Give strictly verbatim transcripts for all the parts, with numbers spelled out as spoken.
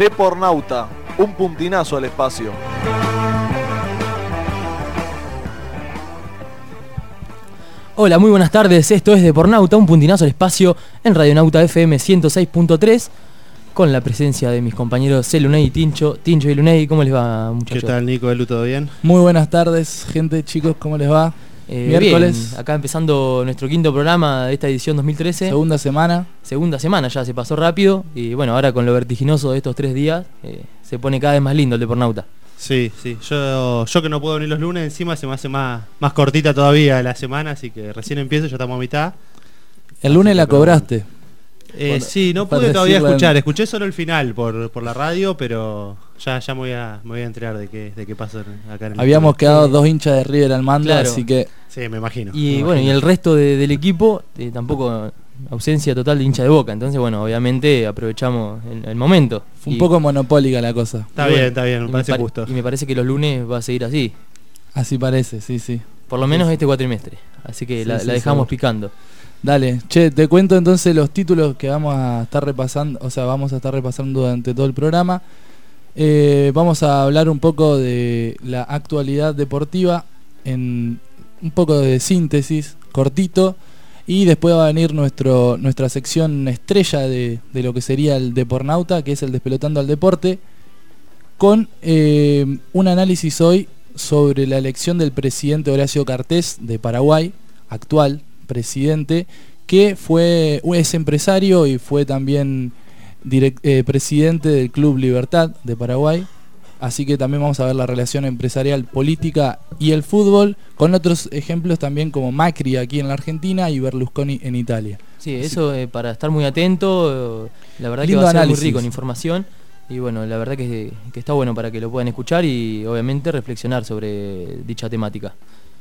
Depornauta, un puntinazo al espacio. Hola, muy buenas tardes. Esto es Depornauta, un puntinazo al espacio en Radionauta F M ciento seis punto tres, con la presencia de mis compañeros Celunei y Tincho. Tincho y Lunei, ¿cómo les va, muchachos? ¿Qué tal, Nico? ¿Elu, todo bien? Muy buenas tardes, gente, chicos, ¿cómo les va? Eh, Miércoles. Bien, acá empezando nuestro quinto programa de esta edición dos mil trece. Segunda semana. Segunda semana, ya se pasó rápido. Y bueno, ahora con lo vertiginoso de estos tres días, eh, se pone cada vez más lindo el Depornauta. Sí, sí. Yo, yo que no puedo venir los lunes, encima se me hace más, más cortita todavía la semana, así que recién empiezo, ya estamos a mitad. El lunes la cobraste. Eh, Bueno, sí, no para pude todavía decirlo en- escuchar, escuché solo el final por, por la radio, pero ya, ya me voy a, me voy a enterar de qué, de qué pasa acá en el Habíamos estudio. quedado dos hinchas de River al mando, Claro. así que Sí, me imagino. Y me bueno, y imagino. el resto de- del equipo, eh, tampoco ausencia total de hincha de Boca. Entonces, bueno, obviamente aprovechamos el, el momento. fue un Y- poco monopólica la cosa. Está y bien, bueno, está bien, y me parece pare- justo. Y me parece que los lunes va a seguir así. Así parece, sí, sí. Por lo menos este cuatrimestre. Así que Sí, la, sí, la dejamos seguro. picando. Dale, che, te cuento entonces los títulos que vamos a estar repasando, o sea, vamos a estar repasando durante todo el programa. Eh, vamos a hablar un poco de la actualidad deportiva en un poco de síntesis, cortito, y después va a venir nuestro, nuestra sección estrella de, de lo que sería el Depornauta, que es el Despelotando al Deporte, con eh, un análisis hoy sobre la elección del presidente Horacio Cartés de Paraguay, actual presidente, que fue es empresario y fue también direct- eh, presidente del Club Libertad de Paraguay. Así que también vamos a ver la relación empresarial, política y el fútbol, con otros ejemplos también como Macri aquí en la Argentina y Berlusconi en Italia. Sí, eso eh, para estar muy atento. eh, La verdad que Lindo va a ser análisis. muy rico en información. Y bueno, la verdad que, que está bueno para que lo puedan escuchar y obviamente reflexionar sobre dicha temática.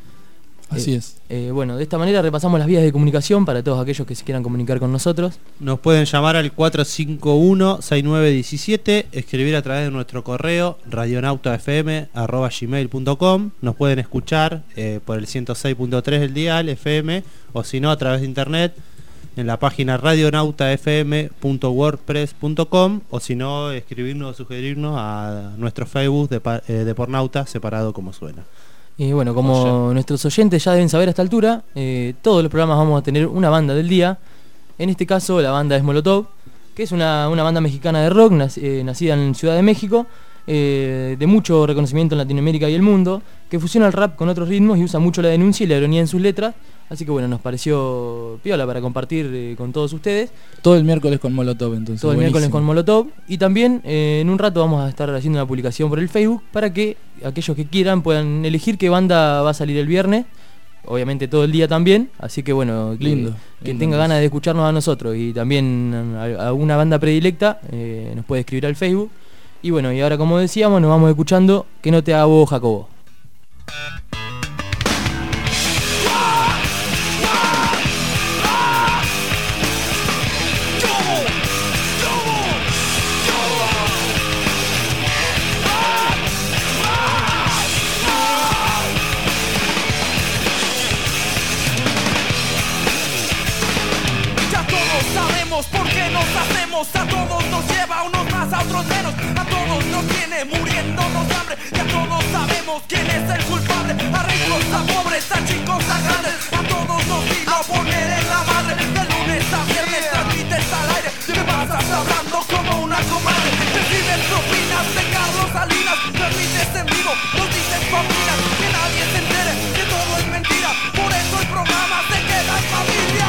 Así Eh, es. eh, bueno, de esta manera repasamos las vías de comunicación para todos aquellos que se quieran comunicar con nosotros. Nos pueden llamar al cuatro cinco uno, seis nueve uno siete, escribir a través de nuestro correo radionautafm arroba gmail punto com. Nos pueden escuchar eh, por el ciento seis punto tres del dial F M, o si no a través de internet en la página radionautafm punto wordpress punto com, o si no escribirnos o sugerirnos a nuestro Facebook de pa- eh, Depornauta, separado como suena. Y bueno, como Oye. nuestros oyentes ya deben saber a esta altura, eh, todos los programas vamos a tener una banda del día. En este caso la banda es Molotov, que es una, una banda mexicana de rock, nac- eh, nacida en Ciudad de México, eh, de mucho reconocimiento en Latinoamérica y el mundo, que fusiona el rap con otros ritmos y usa mucho la denuncia y la ironía en sus letras. Así que bueno, nos pareció piola para compartir eh, con todos ustedes. Todo el miércoles con Molotov, entonces. Todo el miércoles buenísimo. con Molotov. Y también eh, en un rato vamos a estar haciendo una publicación por el Facebook para que aquellos que quieran puedan elegir qué banda va a salir el viernes. Obviamente todo el día también. así que bueno, que- Lindo, quien lindo, tenga entonces. ganas de escucharnos a nosotros y también a, a una banda predilecta, eh, nos puede escribir al Facebook. Y bueno, y ahora como decíamos, nos vamos escuchando Que no te haga bobo, Jacobo. Ya todos sabemos por qué nos hacemos. A todos nos lleva, a unos más, a otros menos. A todos nos tiene muriéndonos de hambre. Ya todos sabemos quién es el culpable. A ricos, a pobres, a chicos, a grandes. A todos nos vino a poner en la madre. De lunes a viernes transmites al aire. Te pasas hablando como una comadre. Recibes propinas de Carlos Salinas. Transmites en vivo, nos dices papinas. Que nadie se entere, que todo es mentira. Por eso el programa se queda en familia.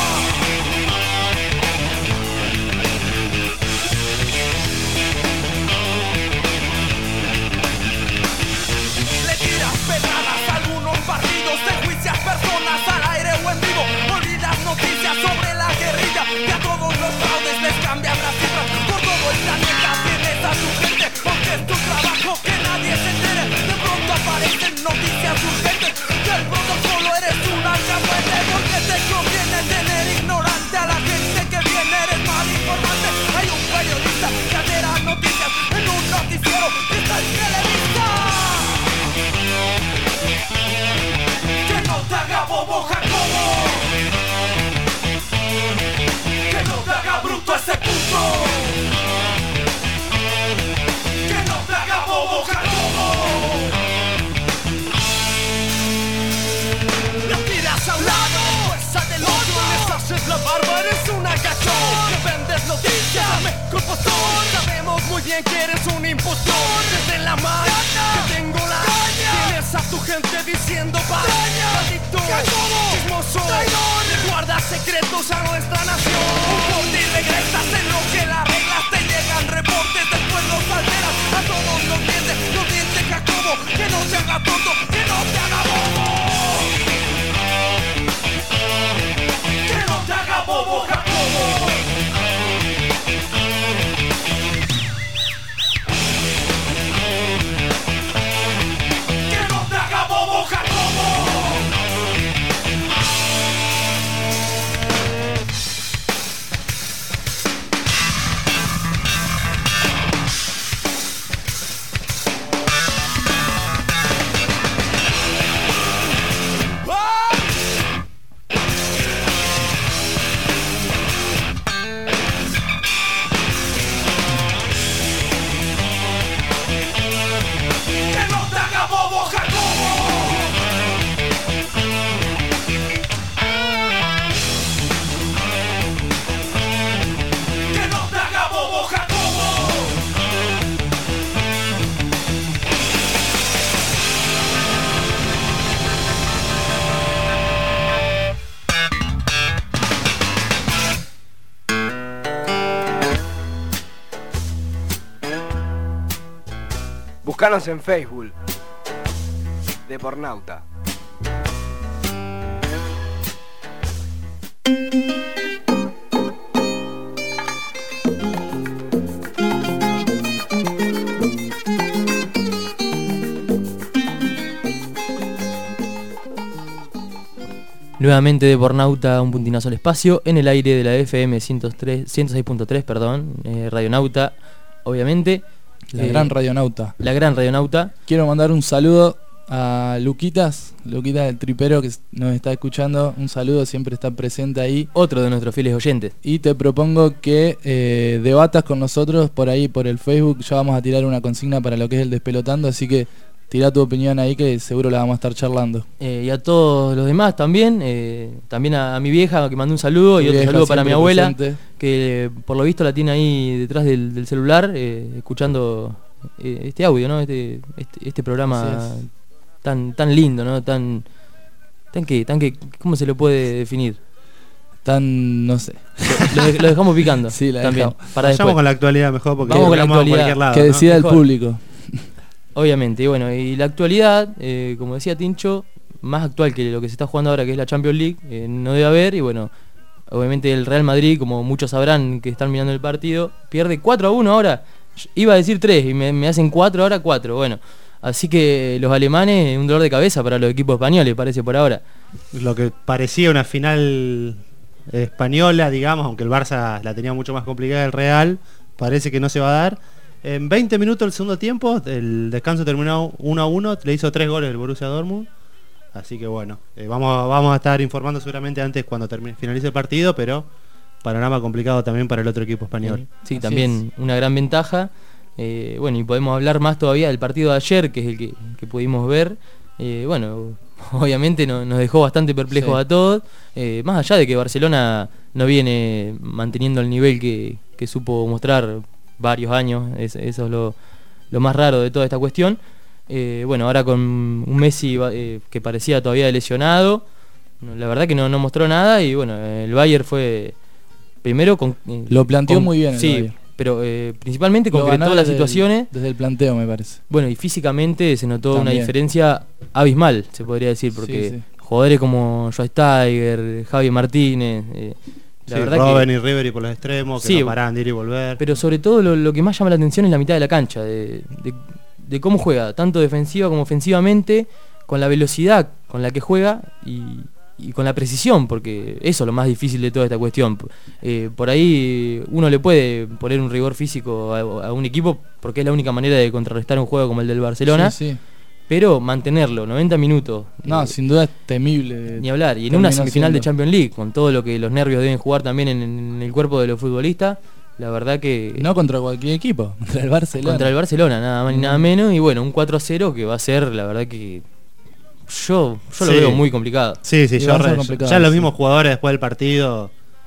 Le tiras pedradas a algunos partidos, enjuicias personas al aire o en vivo. Olvidas noticias sobre la guerrilla, que a todos los fraudes les cambian las cifras. Por todo el planeta tienes a tu gente, porque es tu trabajo que nadie se entere. De pronto aparecen noticias urgentes, del protocolo eres un alcahuete. Porque te conviene tener ignorante a la gente que viene, eres mal informante. Hay un periodista que altera noticias en un noticiero que está en Televisa. Que no te haga bobo, Jacobo. Que no te haga bruto ese puto. noticias. Me culpostor, sabemos muy bien que eres un impostor. Desde la mano que tengo la caña, tienes a tu gente diciendo paraña. Maldito, chismoso, traidor, guarda secretos a nuestra nación. Un corte y regresas en lo que las reglas te llegan reportes. Después los alteras a todos los dientes. Los dientes Jacobo, que no te haga tonto, que no te haga bobo. Que no te haga bobo, Jacobo. Que no te haga bobo, Jacobo. Buscanos en Facebook, Depornauta. Nuevamente Depornauta, un puntinazo al espacio, en el aire de la F M ciento seis punto tres, perdón, eh, Radionauta, obviamente. La eh, gran Radionauta. La gran Radionauta. Quiero mandar un saludo a Luquitas, Luquitas del Tripero, que nos está escuchando. Un saludo, siempre está presente ahí. Otro de nuestros fieles oyentes. Y te propongo que eh, debatas con nosotros por ahí, por el Facebook. Ya vamos a tirar una consigna para lo que es el Despelotando, así que tirá tu opinión ahí, que seguro la vamos a estar charlando. Eh, y a todos los demás también, eh, también a, a mi vieja, que mandó un saludo, Tu y otro vieja saludo para mi siempre abuela, presente. que por lo visto la tiene ahí detrás del, del celular, eh, escuchando eh, este audio, ¿no? Este, este, este programa tan tan lindo, ¿no? Tan, tan que, tan que, ¿cómo se lo puede definir? Tan, no sé. Lo, lo dejamos picando. Sí, la también. dejamos. Para Vayamos después. con la actualidad mejor, porque Vamos con la hablamos a actualidad. cualquier lado, que ¿no? decida el Mejor. público. Obviamente, y bueno, y la actualidad, eh, como decía Tincho, más actual que lo que se está jugando ahora, que es la Champions League, eh, no debe haber, y bueno, obviamente el Real Madrid, como muchos sabrán que están mirando el partido, pierde cuatro a uno ahora. Iba a decir tres y me, me hacen cuatro, ahora cuatro, bueno. Así que los alemanes, un dolor de cabeza para los equipos españoles, parece por ahora. Lo que parecía una final española, digamos, aunque el Barça la tenía mucho más complicada el Real, parece que no se va a dar. En veinte minutos del segundo tiempo, el descanso terminó uno a uno, le hizo tres goles el Borussia Dortmund. Así que bueno, eh, vamos, vamos a estar informando seguramente antes cuando termine, finalice el partido, pero panorama complicado también para el otro equipo español. Sí, Así también una gran ventaja. Eh, bueno, y podemos hablar más todavía del partido de ayer, que es el que, que pudimos ver. Eh, bueno, obviamente no, nos dejó bastante perplejos Sí. a todos. Eh, más allá de que Barcelona no viene manteniendo el nivel que, que supo mostrar varios años, es, eso es lo, lo más raro de toda esta cuestión. Eh, bueno, ahora con un Messi eh, que parecía todavía lesionado, la verdad que no, no mostró nada, y bueno, el Bayern fue primero con... eh, Lo planteó con- muy bien el sí, Bayern. pero eh, principalmente Lo concretó ganó las desde el- situaciones. desde el planteo, me parece. Bueno, y físicamente se notó una También. diferencia abismal, se podría decir, porque Sí, sí. jugadores como Schweinsteiger, Javi Martínez, eh, la Sí, verdad Robben que... y Ribery por los extremos, que Sí, no paran de ir y volver. Pero sobre todo lo, lo que más llama la atención es la mitad de la cancha, de, de- de cómo juega, tanto defensiva como ofensivamente, con la velocidad con la que juega y, y con la precisión, porque eso es lo más difícil de toda esta cuestión. Eh, por ahí uno le puede poner un rigor físico a, a un equipo, porque es la única manera de contrarrestar un juego como el del Barcelona, Sí, sí. pero mantenerlo noventa minutos, No, eh, sin duda es temible. ni hablar, y en una terminó semifinal de siendo. Champions League, con todo lo que los nervios deben jugar también en, en el cuerpo de los futbolistas, la verdad que... No contra cualquier equipo, contra el Barcelona. Contra el Barcelona, nada más ni nada menos. Y bueno, un cuatro a cero que va a ser, la verdad que yo, yo lo Sí. veo muy complicado. Sí, sí, Y yo va a ser re- complicado, ya los sí. mismos jugadores después del partido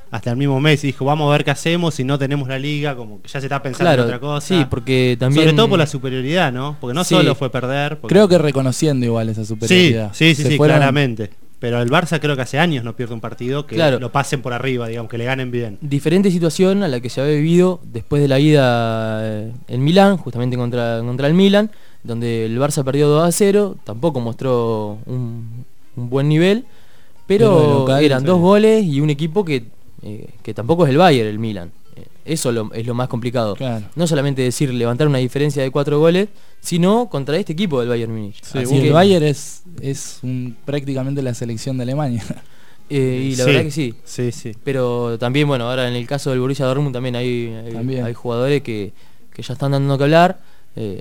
hasta el mismo Messi dijo, vamos a ver qué hacemos si no tenemos la liga, como que ya se está pensando Claro, en otra cosa. sí, porque también... Sobre todo por la superioridad, ¿no? Porque no Sí. solo fue perder. Porque... Creo que reconociendo igual esa Sí, superioridad. sí, sí, Se sí, fueron- claramente. Pero el Barça creo que hace años no pierde un partido que Claro. lo pasen por arriba, digamos, que le ganen bien. Diferente situación a la que se había vivido después de la ida eh, en Milán, justamente contra, contra el Milan, donde el Barça perdió dos a cero, tampoco mostró un, un buen nivel, pero, Pero de local, eran sí. dos goles y un equipo que, eh, que tampoco es el Bayern, el Milan. Eh, Eso lo- es lo más complicado. Claro. No solamente decir levantar una diferencia de cuatro goles, sino contra este equipo del Bayern Múnich. Sí, Así y que- el Bayern es, es un- prácticamente la selección de Alemania. eh, y la Sí, verdad que sí. Sí, sí. Pero también, bueno, ahora en el caso del Borussia Dortmund también hay, hay, También. hay jugadores que, que ya están dando que hablar. Eh,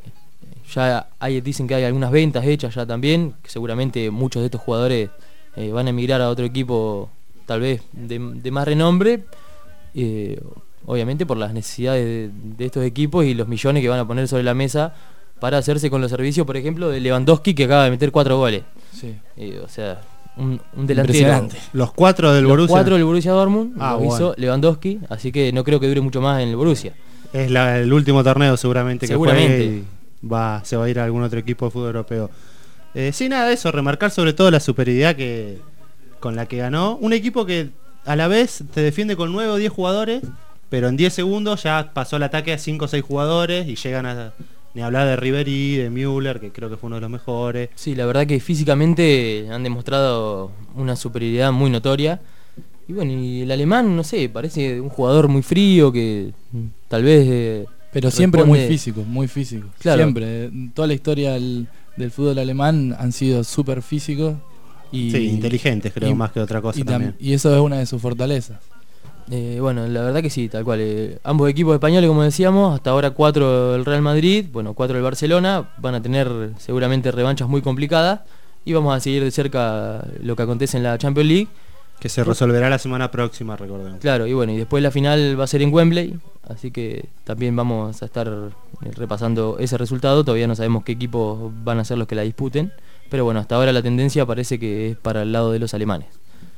ya hay, dicen que hay algunas ventas hechas ya también, que seguramente muchos de estos jugadores eh, van a emigrar a otro equipo tal vez de, de más renombre, eh, obviamente por las necesidades de, de estos equipos y los millones que van a poner sobre la mesa para hacerse con los servicios, por ejemplo, de Lewandowski, que acaba de meter cuatro goles. Sí. Eh, o sea, un, un delantero. Impresionante. Los cuatro del Los Borussia cuatro del Borussia Dortmund Ah, lo bueno. hizo Lewandowski, así que no creo que dure mucho más en el Borussia. es la- el último torneo seguramente que Seguramente. juegue y va, se va a ir a algún otro equipo de fútbol europeo. Eh, sí, nada de eso, remarcar sobre todo la superioridad que con la que ganó. Un equipo que a la vez te defiende con nueve o diez jugadores, pero en diez segundos ya pasó el ataque a cinco o seis jugadores y llegan a ni hablar de Ribery, de Müller, que creo que fue uno de los mejores. Sí, la verdad que físicamente han demostrado una superioridad muy notoria. Y bueno, y el alemán, no sé, parece un jugador muy frío que mm, tal vez... eh, Pero siempre muy responde- físico, muy físico. Claro. Siempre. En toda la historia del, del fútbol alemán han sido súper físicos. Y, Sí, inteligentes creo y- más que otra cosa y, tam- también. y eso es una de sus fortalezas. Eh, bueno, la verdad que sí, tal cual. eh, ambos equipos españoles, como decíamos, hasta ahora cuatro el Real Madrid, bueno, cuatro el Barcelona, van a tener seguramente revanchas muy complicadas y vamos a seguir de cerca lo que acontece en la Champions League. Que se resolverá la semana próxima, recordemos. Claro, y bueno, y después la final va a ser en Wembley, así que también vamos a estar eh, repasando ese resultado. Todavía no sabemos qué equipos van a ser los que la disputen, pero bueno, hasta ahora la tendencia parece que es para el lado de los alemanes.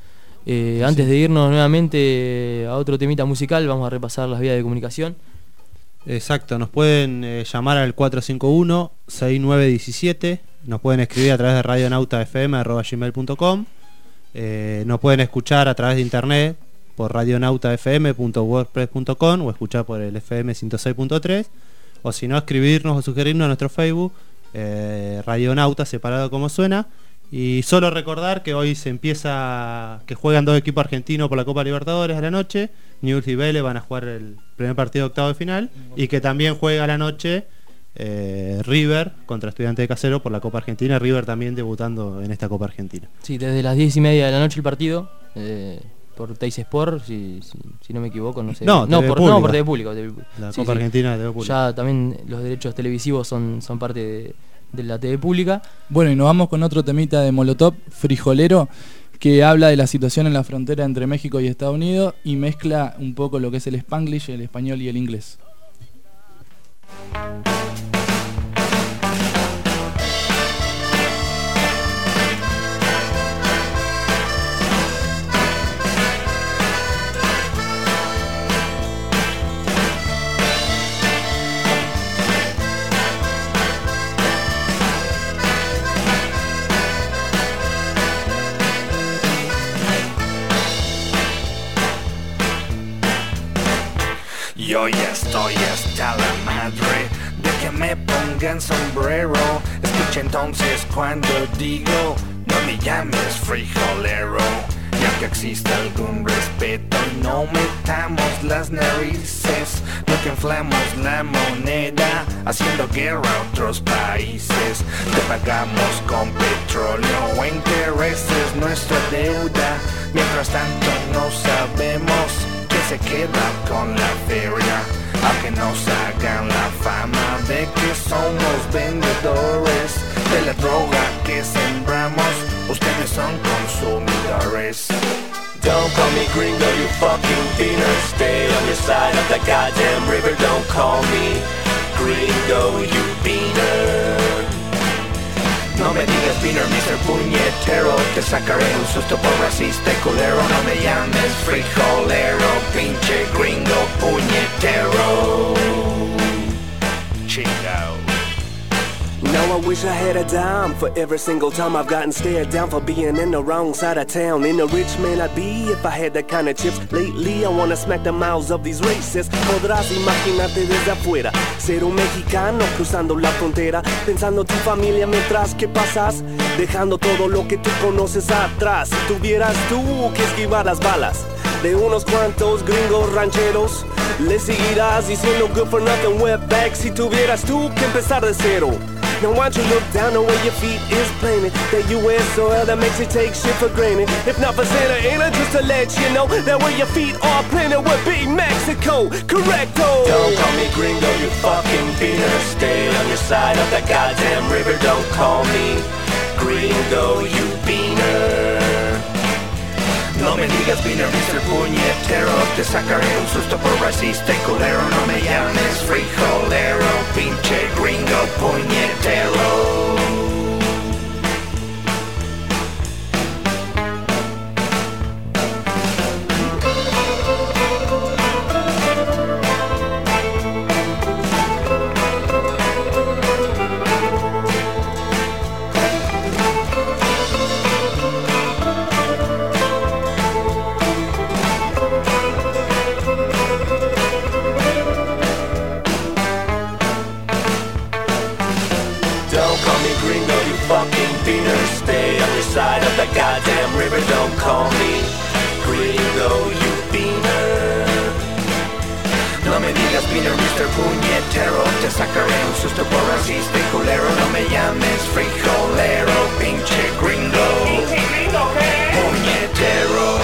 Eh, antes de irnos nuevamente a otro temita musical, vamos a repasar las vías de comunicación. Exacto, nos pueden eh, llamar al cuatro cinco uno, seis nueve uno siete, nos pueden escribir a través de radionautafm arroba gmail punto com, eh, nos pueden escuchar a través de internet por radionautafm punto wordpress punto com o escuchar por el F M ciento seis punto tres, o si no, escribirnos o sugerirnos a nuestro Facebook, eh, Radionauta, separado como suena. Y solo recordar que hoy se empieza, que juegan dos equipos argentinos por la Copa Libertadores a la noche. Newell's y Vélez van a jugar el primer partido de octavo de final. Y que también juega a la noche eh, River contra Estudiantes de Casero por la Copa Argentina. River también debutando en esta Copa Argentina. Sí, desde las diez y media de la noche el partido, eh, por Teis Sport, si, si, si no me equivoco, no sé. No, no, T V por, Pública. no por T V Público. T V Público. La Sí, Copa sí. Argentina de Pública. Ya también los derechos televisivos son, son parte de, de la T V Pública. Bueno, y nos vamos con otro temita de Molotov, Frijolero, que habla de la situación en la frontera entre México y Estados Unidos y mezcla un poco lo que es el Spanglish, el español y el inglés. Yo ya estoy hasta la madre de que me pongan sombrero. Escucha entonces cuando digo, no me llames frijolero. Y aunque exista algún respeto, no metamos las narices. No que inflamos la moneda, haciendo guerra a otros países. Te pagamos con petróleo o intereses nuestra deuda. Mientras tanto no sabemos se queda con la feria, aunque nos hagan la fama de que somos vendedores de la droga que sembramos. Ustedes son consumidores. Don't call me gringo, you fucking beaner. Stay on your side of the goddamn river. Don't call me gringo, you beaner. No me me digas Beaner, mister Puñetero, te sacaré un susto por racista y culero. No me llames frijolero, pinche gringo puñetero. Chingao. Now I wish I had a dime for every single time I've gotten stared down for being in the wrong side of town. In a rich man I'd be if I had that kind of chips. Lately I wanna smack the mouths of these racists. Podrás imaginarte desde afuera ser un mexicano cruzando la frontera, pensando en tu familia mientras que pasas, dejando todo lo que tú conoces atrás. Si tuvieras tú que esquivar las balas de unos cuantos gringos rancheros, le seguirás diciendo good for nothing wetback. Si tuvieras tú que empezar de cero, now why don't you look down the way your feet is planted? That U S soil that makes you take shit for granted. If not for Santa Ana, just to let you know that where your feet are planted would be Mexico. Correcto. Don't call me gringo, you fucking beaner. Stay on your side of the goddamn river. Don't call me gringo, you beaner. No me digas Beaner, mister Puñetero, te sacaré un susto por racista y culero. No me llames frijolero, pinche gringo puñetero. Side of the goddamn river, don't call me gringo, you beaner. No me digas Beaner, mister Puñetero, te sacaré un susto por racista y culero. No me llames frijolero, pinche gringo, pinche gringo, ¿qué? Puñetero.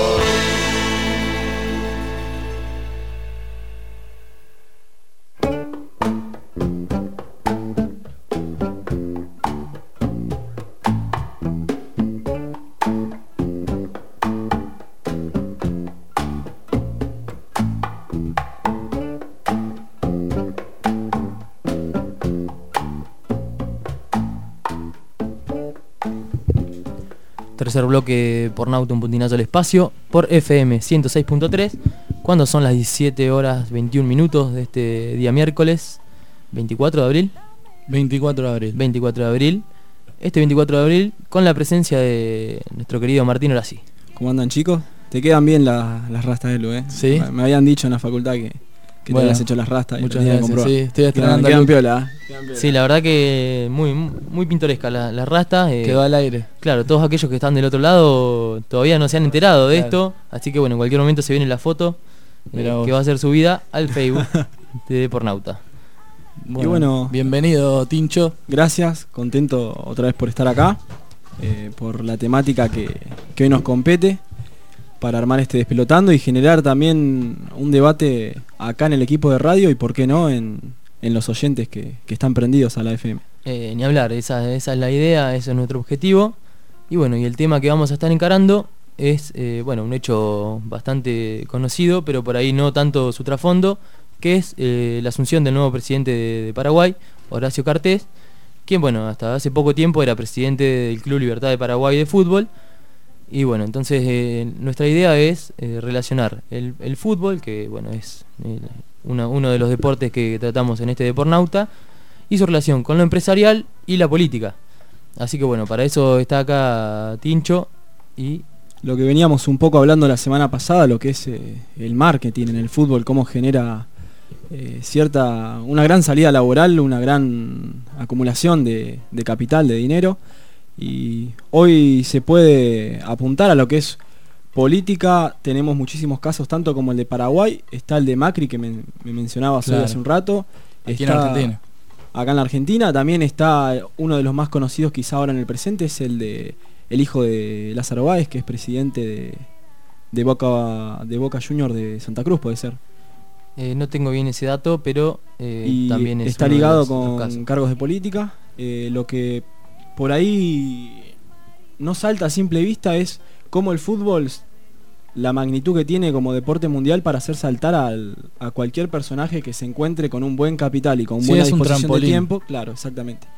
Tercer bloque por Nauta, un puntinazo al espacio, por F M ciento seis punto tres, cuando son las diecisiete horas veintiún minutos de este día miércoles veinticuatro de abril. veinticuatro de abril. veinticuatro de abril. Este veinticuatro de abril, con la presencia de nuestro querido Martín Orasi. ¿Cómo andan, chicos? Te quedan bien la, las rastas de Lu, ¿eh? Sí. Me, me habían dicho en la facultad que, que bueno, te habías hecho las rastas. Muchas gracias, sí. Estoy estrenando. Quedan, quedan piola, ¿eh? Quedan piola. Sí, la verdad que muy muy pintoresca la, la rasta. Eh, Quedó al aire. Claro, todos aquellos que están del otro lado todavía no se han enterado de claro. esto, así que bueno, en cualquier momento se viene la foto eh, que va a ser subida al Facebook de Depornauta. Bueno, y bueno, bienvenido, Tincho. Gracias, contento otra vez por estar acá, eh, por la temática que, que hoy nos compete, para armar este Despelotando y generar también un debate acá en el equipo de radio y por qué no en, en los oyentes que, que están prendidos a la F M. Eh, ni hablar, esa, esa es la idea, ese es nuestro objetivo. Y bueno, y el tema que vamos a estar encarando es eh, bueno, un hecho bastante conocido, pero por ahí no tanto su trasfondo, que es eh, la asunción del nuevo presidente de, de Paraguay, Horacio Cartés, quien bueno, hasta hace poco tiempo era presidente del Club Libertad de Paraguay de fútbol. Y bueno, entonces eh, nuestra idea es eh, relacionar el, el fútbol, que bueno, es eh, una, uno de los deportes que tratamos en este Depornauta, y su relación con lo empresarial y la política. Así que bueno, para eso está acá Tincho y... Lo que veníamos un poco hablando la semana pasada, lo que es eh, el marketing en el fútbol, cómo genera eh, cierta una gran salida laboral, una gran acumulación de, de capital, de dinero. Y hoy se puede apuntar a lo que es política. Tenemos muchísimos casos, tanto como el de Paraguay, está el de Macri que me, me mencionabas claro. hoy hace un rato. Aquí está, en Argentina. Acá en la Argentina también está uno de los más conocidos quizá ahora en el presente, es el de el hijo de Lázaro Báez, que es presidente de, de Boca de Boca Junior de Santa Cruz, puede ser. Eh, no tengo bien ese dato, pero eh, y también es está uno ligado de los, con los casos. cargos de política. Eh, lo que por ahí no salta a simple vista es cómo el fútbol, la magnitud que tiene como deporte mundial para hacer saltar al, a cualquier personaje que se encuentre con un buen capital y con sí, buena es un disposición de trampolín. tiempo. Claro, exactamente.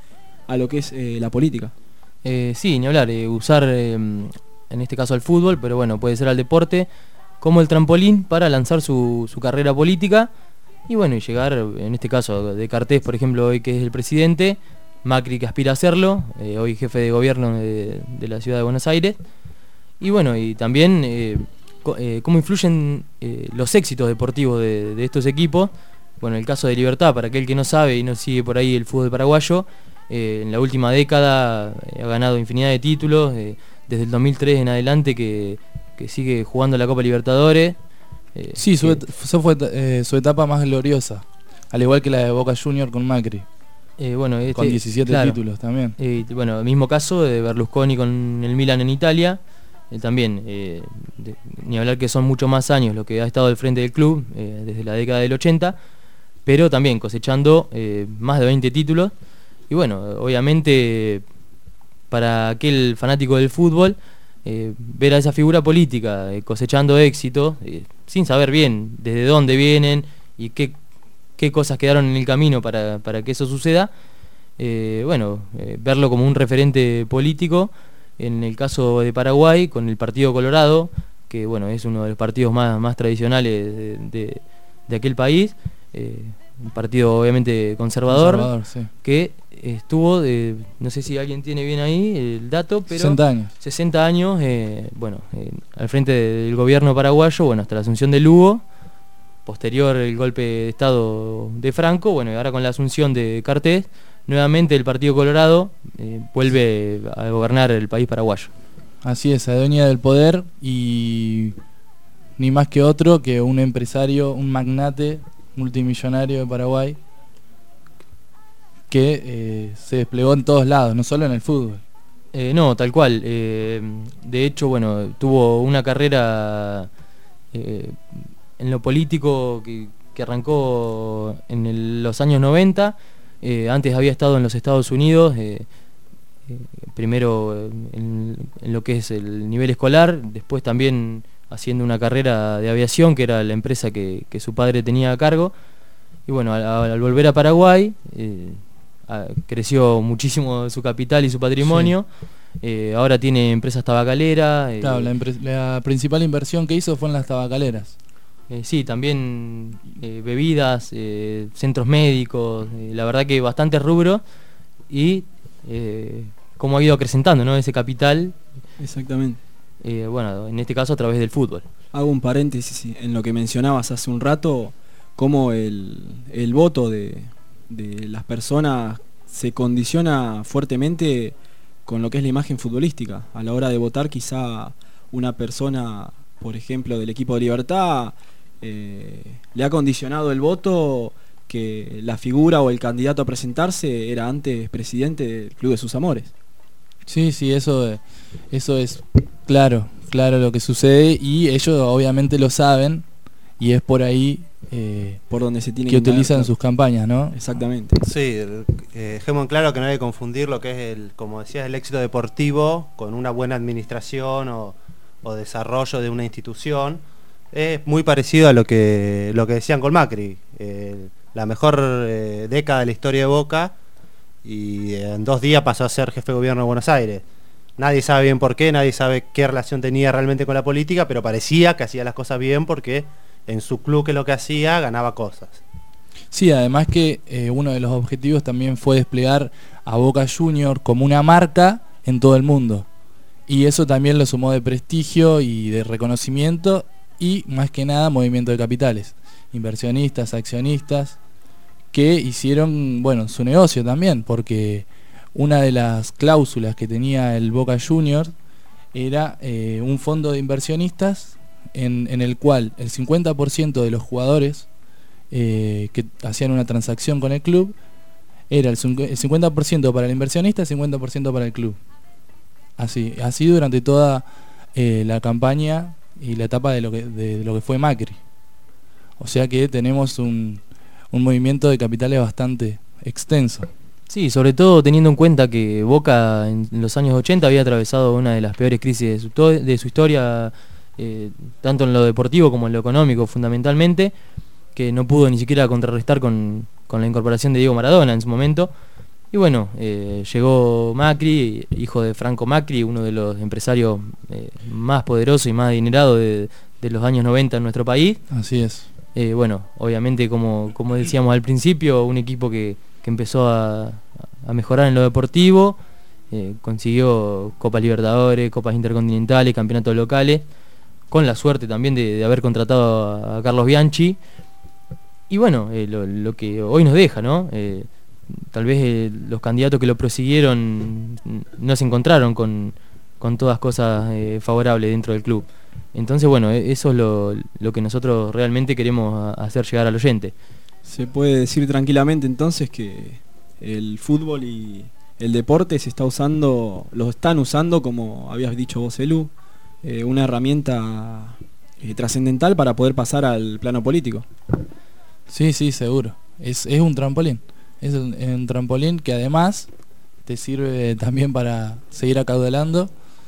a lo que es eh, la política. Eh, sí, ni hablar, eh, usar eh, en este caso al fútbol, pero bueno, puede ser al deporte, como el trampolín para lanzar su, su carrera política y bueno, y llegar, en este caso de Cartés, por ejemplo, hoy que es el presidente, Macri que aspira a hacerlo, eh, hoy jefe de gobierno de, de la ciudad de Buenos Aires, y bueno, y también eh, co eh, cómo influyen eh, los éxitos deportivos de, de estos equipos. Bueno, el caso de Libertad, para aquel que no sabe y no sigue por ahí el fútbol paraguayo, eh, en la última década eh, ha ganado infinidad de títulos, eh, desde el dos mil tres en adelante que, que sigue jugando la Copa Libertadores. Eh, Sí, su, que- et- eso fue eh, su etapa más gloriosa, al igual que la de Boca Junior con Macri, eh, bueno, este, con diecisiete claro. títulos también. Eh, bueno, el mismo caso de Berlusconi con el Milan en Italia, eh, también, eh, de- ni hablar que son mucho más años lo que ha estado al frente del club, eh, desde la década del ochenta, pero también cosechando eh, más de veinte títulos, y bueno, obviamente para aquel fanático del fútbol, eh, ver a esa figura política eh, cosechando éxito, eh, sin saber bien desde dónde vienen y qué, qué cosas quedaron en el camino para, para que eso suceda, eh, bueno, eh, verlo como un referente político, en el caso de Paraguay, con el Partido Colorado, que bueno, es uno de los partidos más, más tradicionales de, de, de aquel país, eh, un partido obviamente conservador, Conservador, sí. que estuvo, de, no sé si alguien tiene bien ahí el dato, pero sesenta años. sesenta años, eh, bueno, eh, al frente del gobierno paraguayo, bueno, hasta la asunción de Lugo, posterior el golpe de estado de Franco, bueno, y ahora con la asunción de Cartés, nuevamente el Partido Colorado eh, vuelve a gobernar el país paraguayo. Así es, se adueña del poder y ni más que otro que un empresario, un magnate multimillonario de Paraguay que eh, se desplegó en todos lados, no solo en el fútbol. Eh, no, tal cual. eh, de hecho, bueno, tuvo una carrera eh, en lo político que, que arrancó en el- los años noventa. Eh, antes había estado en los Estados Unidos, eh, eh, primero eh, en, en lo que es el nivel escolar, después también haciendo una carrera de aviación, que era la empresa que, que su padre tenía a cargo. Y bueno, al, al volver a Paraguay, eh, a- creció muchísimo su capital y su patrimonio. Eh, ahora tiene empresas tabacaleras. eh, Claro, la, empre- la principal inversión que hizo fue en las tabacaleras. eh, sí, también eh, bebidas, eh, centros médicos, eh, la verdad que bastante rubro. Y eh, cómo ha ido acrecentando, ¿no?, ese capital, Exactamente. eh, bueno, en este caso a través del fútbol. Hago un paréntesis en lo que mencionabas hace un rato, cómo el, el voto de, de las personas se condiciona fuertemente con lo que es la imagen futbolística. A la hora de votar, quizá una persona, por ejemplo, del equipo de Libertad, eh, le ha condicionado el voto que la figura o el candidato a presentarse era antes presidente del Club de sus Amores. Sí, sí, eso, eh, eso es claro, claro lo que sucede y ellos obviamente lo saben y es por ahí eh, Por donde se tiene que que utilizan indagar, sus campañas, ¿no? Exactamente. Sí, el- eh, dejemos en claro que no hay que confundir lo que es, el, como decías, el éxito deportivo con una buena administración o, o desarrollo de una institución. Es muy parecido a lo que lo que decían con Macri, eh, la mejor eh, década de la historia de Boca, y en dos días pasó a ser jefe de gobierno de Buenos Aires. Nadie sabe bien por qué, nadie sabe qué relación tenía realmente con la política, pero parecía que hacía las cosas bien porque en su club, que es lo que hacía, ganaba cosas. Sí, además que eh, uno de los objetivos también fue desplegar a Boca Junior como una marca en todo el mundo. Y eso también lo sumó de prestigio y de reconocimiento y más que nada movimiento de capitales, inversionistas, accionistas, que hicieron, bueno, su negocio también, porque una de las cláusulas que tenía el Boca Juniors era eh, un fondo de inversionistas en, en el cual el cincuenta por ciento de los jugadores eh, que hacían una transacción con el club era el cincu- el cincuenta por ciento para el inversionista y el cincuenta por ciento para el club. Así, así durante toda eh, la campaña y la etapa de lo que, de lo que fue Macri. O sea que tenemos un, un movimiento de capitales bastante extenso. Sí, sobre todo teniendo en cuenta que Boca en los años ochenta había atravesado una de las peores crisis de su, to- de su historia, eh, tanto en lo deportivo como en lo económico fundamentalmente, que no pudo ni siquiera contrarrestar con, con la incorporación de Diego Maradona en su momento. Y bueno, eh, llegó Macri, hijo de Franco Macri, uno de los empresarios eh, más poderosos y más adinerados de, de los años noventa en nuestro país. Así es. Eh, bueno, obviamente como, como decíamos al principio, un equipo que, que empezó a, a mejorar en lo deportivo, eh, consiguió Copas Libertadores, Copas Intercontinentales, campeonatos locales, con la suerte también de, de haber contratado a, a Carlos Bianchi. Y bueno, eh, lo, lo que hoy nos deja, ¿no? Eh, tal vez eh, los candidatos que lo prosiguieron no se encontraron con, con todas cosas eh, favorables dentro del club. Entonces, bueno, eso es lo, lo que nosotros realmente queremos hacer llegar al oyente. Se puede decir tranquilamente entonces que el fútbol y el deporte se está usando, lo están usando, como habías dicho vos, Elu, eh, una herramienta eh, trascendental para poder pasar al plano político. Sí, sí, seguro. Es, es un trampolín. Es un, es un trampolín que además te sirve también para seguir acaudalando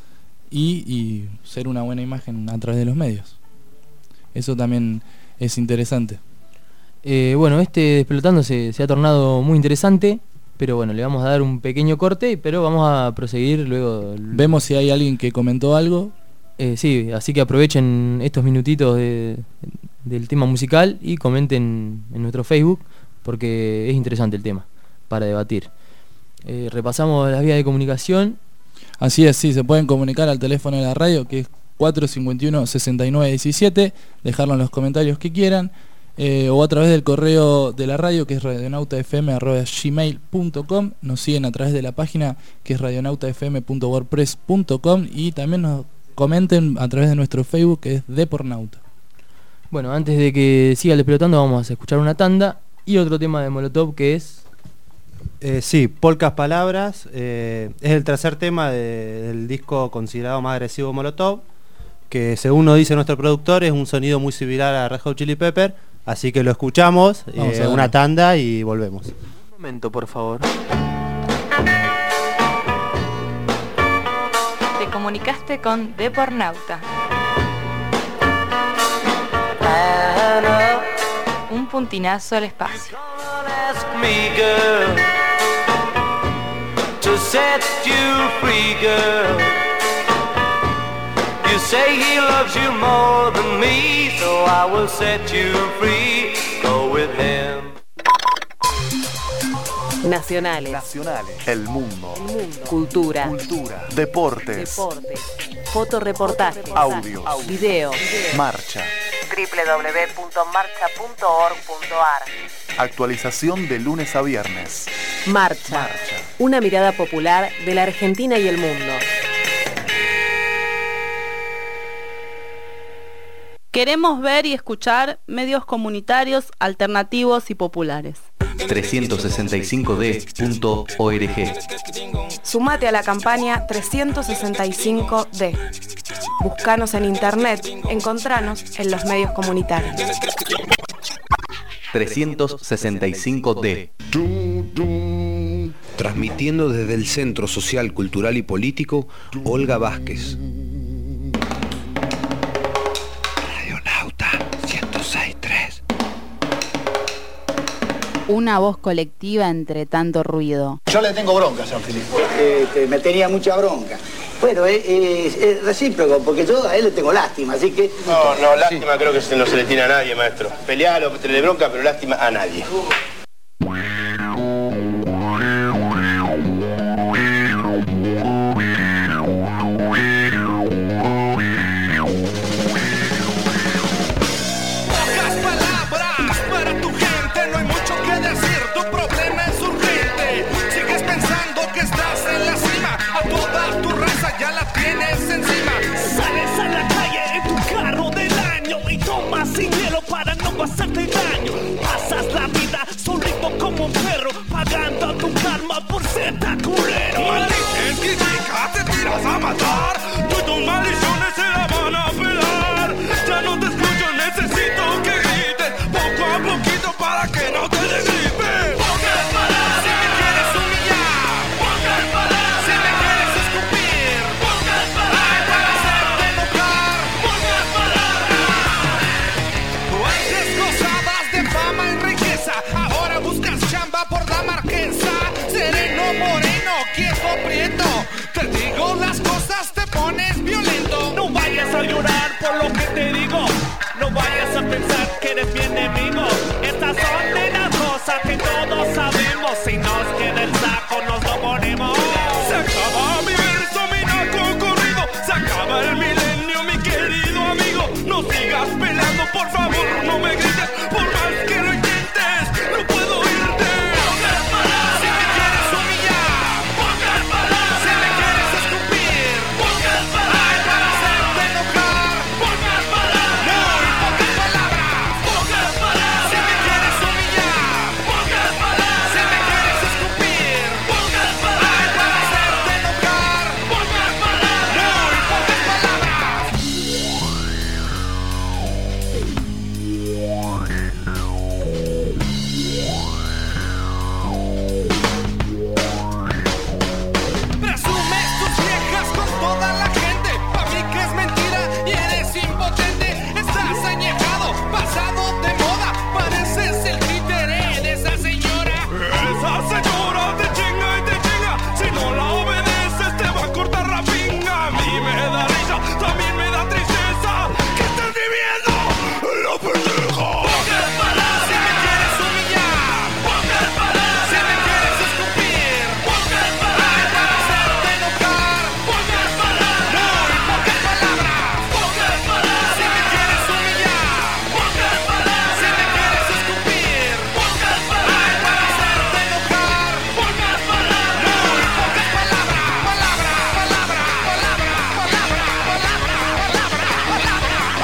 y, y ser una buena imagen a través de los medios. Eso también es interesante. Eh, bueno, este Despelotando se, se ha tornado muy interesante, pero bueno, le vamos a dar un pequeño corte, pero vamos a proseguir luego. Vemos si hay alguien que comentó algo. Eh, sí, así que aprovechen estos minutitos de, del tema musical y comenten en nuestro Facebook, porque es interesante el tema para debatir. Eh, repasamos las vías de comunicación. Así es, sí, se pueden comunicar al teléfono de la radio, que es cuatro cincuenta y uno, sesenta y nueve diecisiete, dejarlo en los comentarios que quieran, eh, o a través del correo de la radio, que es radionautafm arroba gmail punto com. Nos siguen a través de la página, que es radionautafm punto wordpress punto com, y también nos comenten a través de nuestro Facebook, que es Depornauta. Bueno, antes de que siga Despelotando, vamos a escuchar una tanda y otro tema de Molotov, que es... Eh, sí, Polcas Palabras, eh, es el tercer tema de, del disco considerado más agresivo de Molotov, que según nos dice nuestro productor es un sonido muy similar a Red Hot Chili Pepper, así que lo escuchamos, eh, una tanda y volvemos. Un momento, por favor. Te comunicaste con Depornauta. Un puntinazo al espacio. To set you free, girl. You say he loves you more than me, so I will set you free. Go with him. Nacionales. Nacionales. El mundo. El mundo. Cultura. Cultura. Deportes. Deportes. Fotoreportajes. Audios. Videos. Marcha. doble u doble u doble u punto marcha punto org punto a r. Actualización de lunes a viernes. Marcha. Marcha. Una mirada popular de la Argentina y el mundo. Queremos ver y escuchar medios comunitarios, alternativos y populares. trescientos sesenta y cinco d punto org. Sumate a la campaña trescientos sesenta y cinco D. Buscanos en internet, encontranos en los medios comunitarios. trescientos sesenta y cinco D. Transmitiendo desde el Centro Social, Cultural y Político, Olga Vázquez. Radionauta ciento seis punto tres. Una voz colectiva entre tanto ruido. Yo le tengo bronca a San Filipe. Eh, me tenía mucha bronca. Bueno, es, es, es recíproco, porque yo a él le tengo lástima, así que... No, no, lástima sí. Creo que se no se le tiene a nadie, maestro. Pelealo, tenerle bronca, pero lástima a nadie. Ya la tienes encima. Sales a la calle en tu carro del año y tomas sin hielo para no pasarte daño. Pasas la vida solito como un perro, pagando tu karma por ser tan culero. Malices, critica, te tiras a matar. Tú y tus maldiciones se la van a pelar. Ya no te escucho, necesito que grites poco a poquito para que no te desgripes. Pocas palabras. Si me quieres humillar, pocas palabras. Si me quieres escupir, pocas palabras. Para hacerte enojar, pocas palabras. Antes gozabas de fama y riqueza, ahora buscas chamba por la marquesa. Sereno prieto. Te digo las cosas, te pones violento. No vayas a llorar por lo que te digo. No vayas a pensar que eres mi enemigo. Estas son de las cosas que todos sabemos. Si nos queda el saco, nos lo ponemos. Se acaba mi verso, mi naco corrido. Se acaba el milenio, mi querido amigo. No sigas pelando, por favor, no me grites. Por más que lo intentes, no puedo irte. Pocas palabras. Si me quieres humillar, pocas palabras. Si me quieres escupir, pocas palabras. Para hacerte enojar, pocas palabras. Muy pocas palabras, pocas palabras. Si me quieres humillar, pocas palabras. Si me quieres escupir, pocas palabras. Para hacerte enojar, pocas palabras. Muy pocas palabras. Presumes tus viejas con toda la gente. Pa' mí que es mentira y eres impotente. Estás añejado, pasado de moda. Pareces el títere de esa señora. Esa señora te chinga y te chinga. Si no la obedeces te va a cortar la pinga. A mí me da risa, también me da tristeza. ¿Qué estás viviendo? La pendeja. Pocas palabras. Si me quieres humillar, pocas palabras. Si me quieres escupir, pocas palabras. Para hacerte enojar, pocas palabras. Muy pocas palabras, pocas palabras. Si me quieres humillar, pocas palabras. Si me quieres escupir, pocas palabras. Para hacerte enojar, pocas palabras. Muy pocas palabras. Palabra, palabra, palabra, palabra, palabra,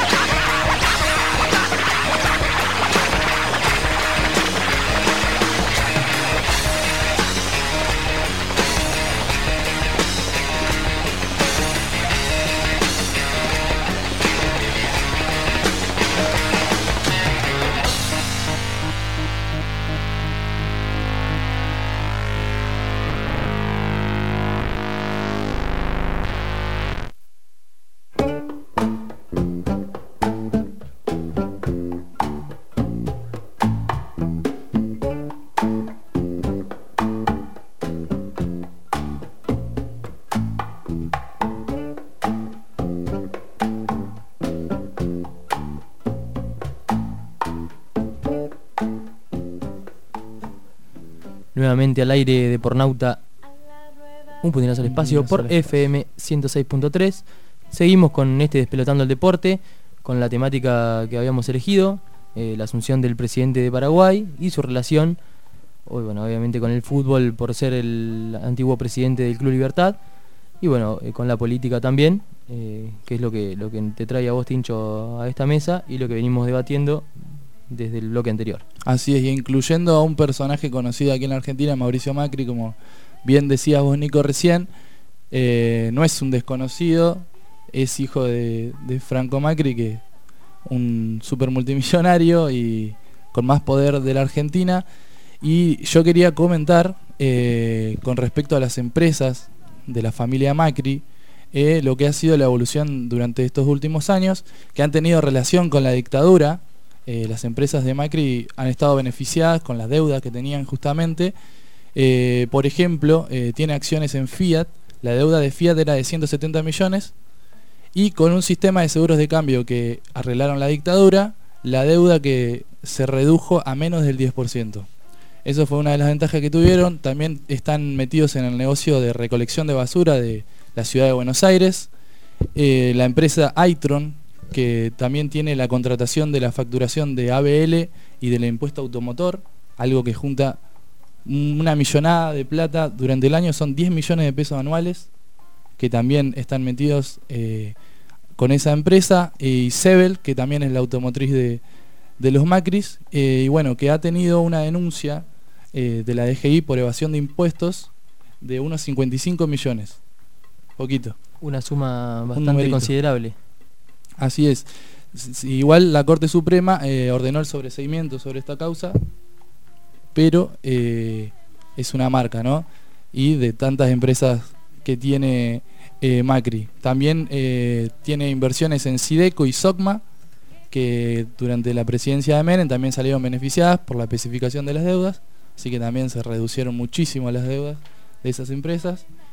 Nuevamente al aire de Pornauta, un puntinazo al espacio por F M ciento seis punto tres. Seguimos con este Despelotando el Deporte, con la temática que habíamos elegido, eh, la asunción del presidente de Paraguay y su relación, hoy, bueno, obviamente con el fútbol por ser el antiguo presidente del Club Libertad, y bueno, eh, con la política también, eh, que es lo que, lo que te trae a vos, Tincho, a esta mesa y lo que venimos debatiendo desde el bloque anterior. Así es, y incluyendo a un personaje conocido aquí en la Argentina, Mauricio Macri, como bien decías vos, Nico, recién, eh, no es un desconocido, es hijo de, de Franco Macri, que un super multimillonario y con más poder de la Argentina. Y yo quería comentar eh, con respecto a las empresas de la familia Macri, eh, lo que ha sido la evolución durante estos últimos años, que han tenido relación con la dictadura. Eh, las empresas de Macri han estado beneficiadas con las deudas que tenían justamente. Eh, por ejemplo, eh, tiene acciones en Fiat. La deuda de Fiat era de ciento setenta millones y con un sistema de seguros de cambio que arreglaron la dictadura, la deuda que se redujo a menos del diez por ciento. Eso fue una de las ventajas que tuvieron. También están metidos en el negocio de recolección de basura de la ciudad de Buenos Aires. Eh, la empresa Aitron, que también tiene la contratación de la facturación de A B L y del impuesto automotor, algo que junta una millonada de plata durante el año, son diez millones de pesos anuales, que también están metidos eh, con esa empresa, y Sebel, que también es la automotriz de, de los Macris, eh, y bueno, que ha tenido una denuncia eh, de la D G I por evasión de impuestos de unos cincuenta y cinco millones, poquito. Una suma bastante considerable. Así es. Igual la Corte Suprema eh, ordenó el sobreseimiento sobre esta causa, pero eh, es una marca, ¿no? Y de tantas empresas que tiene eh, Macri. También eh, tiene inversiones en Sideco y Socma, que durante la presidencia de Menem también salieron beneficiadas por la especificación de las deudas, así que también se reducieron muchísimo las deudas de esas empresas.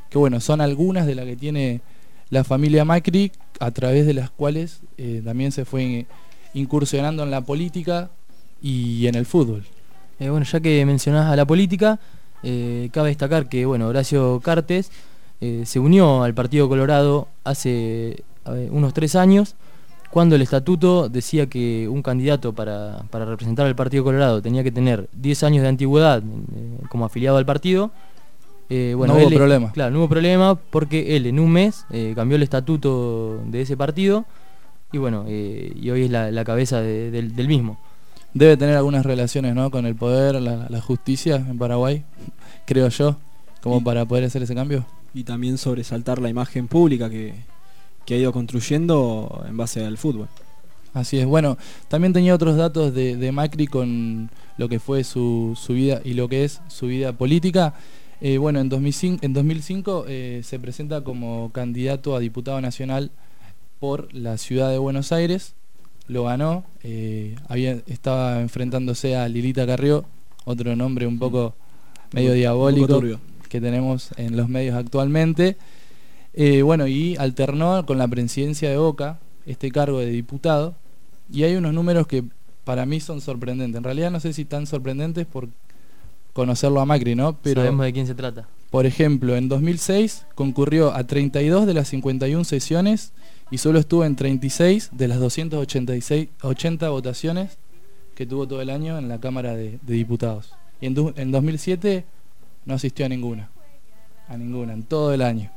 que bueno, son algunas de las que tiene la familia Macri, a través de las cuales eh, también se fue incursionando en la política y en el fútbol. Eh, bueno, ya que mencionás a la política, eh, cabe destacar que bueno, Horacio Cartes eh, se unió al Partido Colorado hace ver, unos tres años, cuando el estatuto decía que un candidato para, para representar al Partido Colorado tenía que tener diez años de antigüedad eh, como afiliado al partido. Eh, bueno, no hubo él, problema. Claro, no hubo problema porque él en un mes eh, cambió el estatuto de ese partido y bueno, eh, y hoy es la, la cabeza de, de, del mismo. Debe tener algunas relaciones, ¿no?, con el poder, la, la justicia en Paraguay, creo yo, como y, para poder hacer ese cambio. Y también sobresaltar la imagen pública que, que ha ido construyendo en base al fútbol. Así es. Bueno, también tenía otros datos de, de Macri con lo que fue su, su vida y lo que es su vida política. Eh, bueno, en dos mil cinco, en dos mil cinco eh, se presenta como candidato a diputado nacional por la ciudad de Buenos Aires, lo ganó, eh, había, estaba enfrentándose a Lilita Carrió, otro nombre un poco mm. medio diabólico que tenemos en los medios actualmente, eh, bueno, y alternó con la presidencia de Boca este cargo de diputado, y hay unos números que para mí son sorprendentes, en realidad no sé si tan sorprendentes por conocerlo a Macri, ¿no? Pero sabemos de quién se trata. Por ejemplo, en dos mil seis concurrió a treinta y dos de las cincuenta y una sesiones y solo estuvo en treinta y seis de las doscientas ochenta y seis, ochenta votaciones que tuvo todo el año en la Cámara de, de Diputados. Y en, du, en dos mil siete no asistió a ninguna, a ninguna, en todo el año.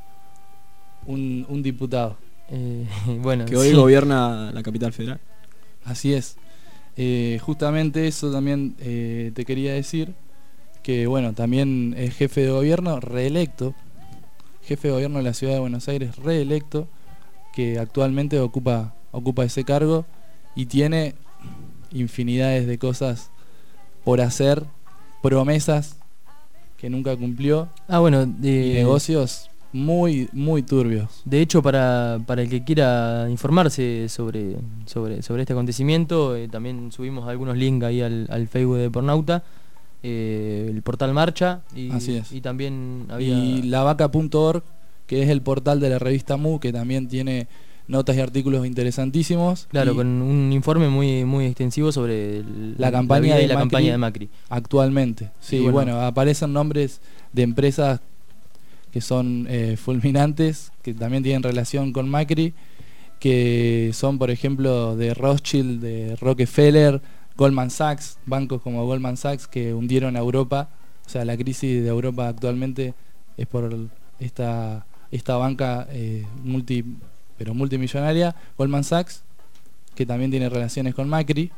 Un, un diputado. Eh, bueno, que hoy sí. Gobierna la capital federal. Así es. Eh, justamente eso también eh, te quería decir. Que bueno, también es jefe de gobierno reelecto, jefe de gobierno de la ciudad de Buenos Aires reelecto, que actualmente ocupa, ocupa ese cargo y tiene infinidades de cosas por hacer, promesas que nunca cumplió, ah, bueno, de, y negocios muy, muy turbios. De hecho, para, para el que quiera informarse sobre, sobre, sobre este acontecimiento, eh, también subimos algunos links ahí al, al Facebook de Depornauta. Eh, el portal Marcha y, Así es. y también había... y la vaca punto org, que es el portal de la revista M U, que también tiene notas y artículos interesantísimos. Claro, con un informe muy muy extensivo sobre el, la campaña la de y la Macri campaña de Macri actualmente. Sí, y bueno. bueno, aparecen nombres de empresas que son eh, fulminantes, que también tienen relación con Macri, que son, por ejemplo, de Rothschild, de Rockefeller, Goldman Sachs, bancos como Goldman Sachs que hundieron a Europa. O sea, la crisis de Europa actualmente es por esta esta banca eh, multi pero multimillonaria, Goldman Sachs, que también tiene relaciones con Macri,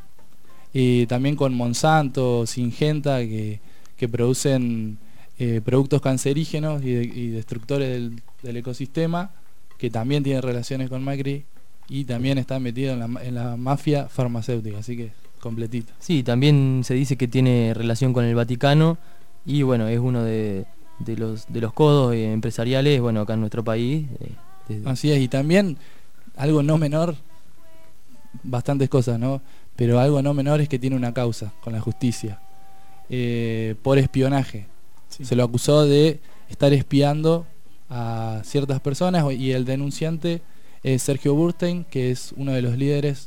y también con Monsanto, Syngenta, que, que producen eh, productos cancerígenos y, de, y destructores del, del ecosistema, que también tiene relaciones con Macri y también está metido en la, en la mafia farmacéutica, así que completito. Sí, también se dice que tiene relación con el Vaticano y bueno, es uno de, de los de los codos eh, empresariales, bueno, acá en nuestro país. Eh, desde... Así es, y también algo no menor, bastantes cosas, ¿no? Pero algo no menor es que tiene una causa con la justicia eh, por espionaje. Sí. Se lo acusó de estar espiando a ciertas personas y el denunciante es Sergio Burstein, que es uno de los líderes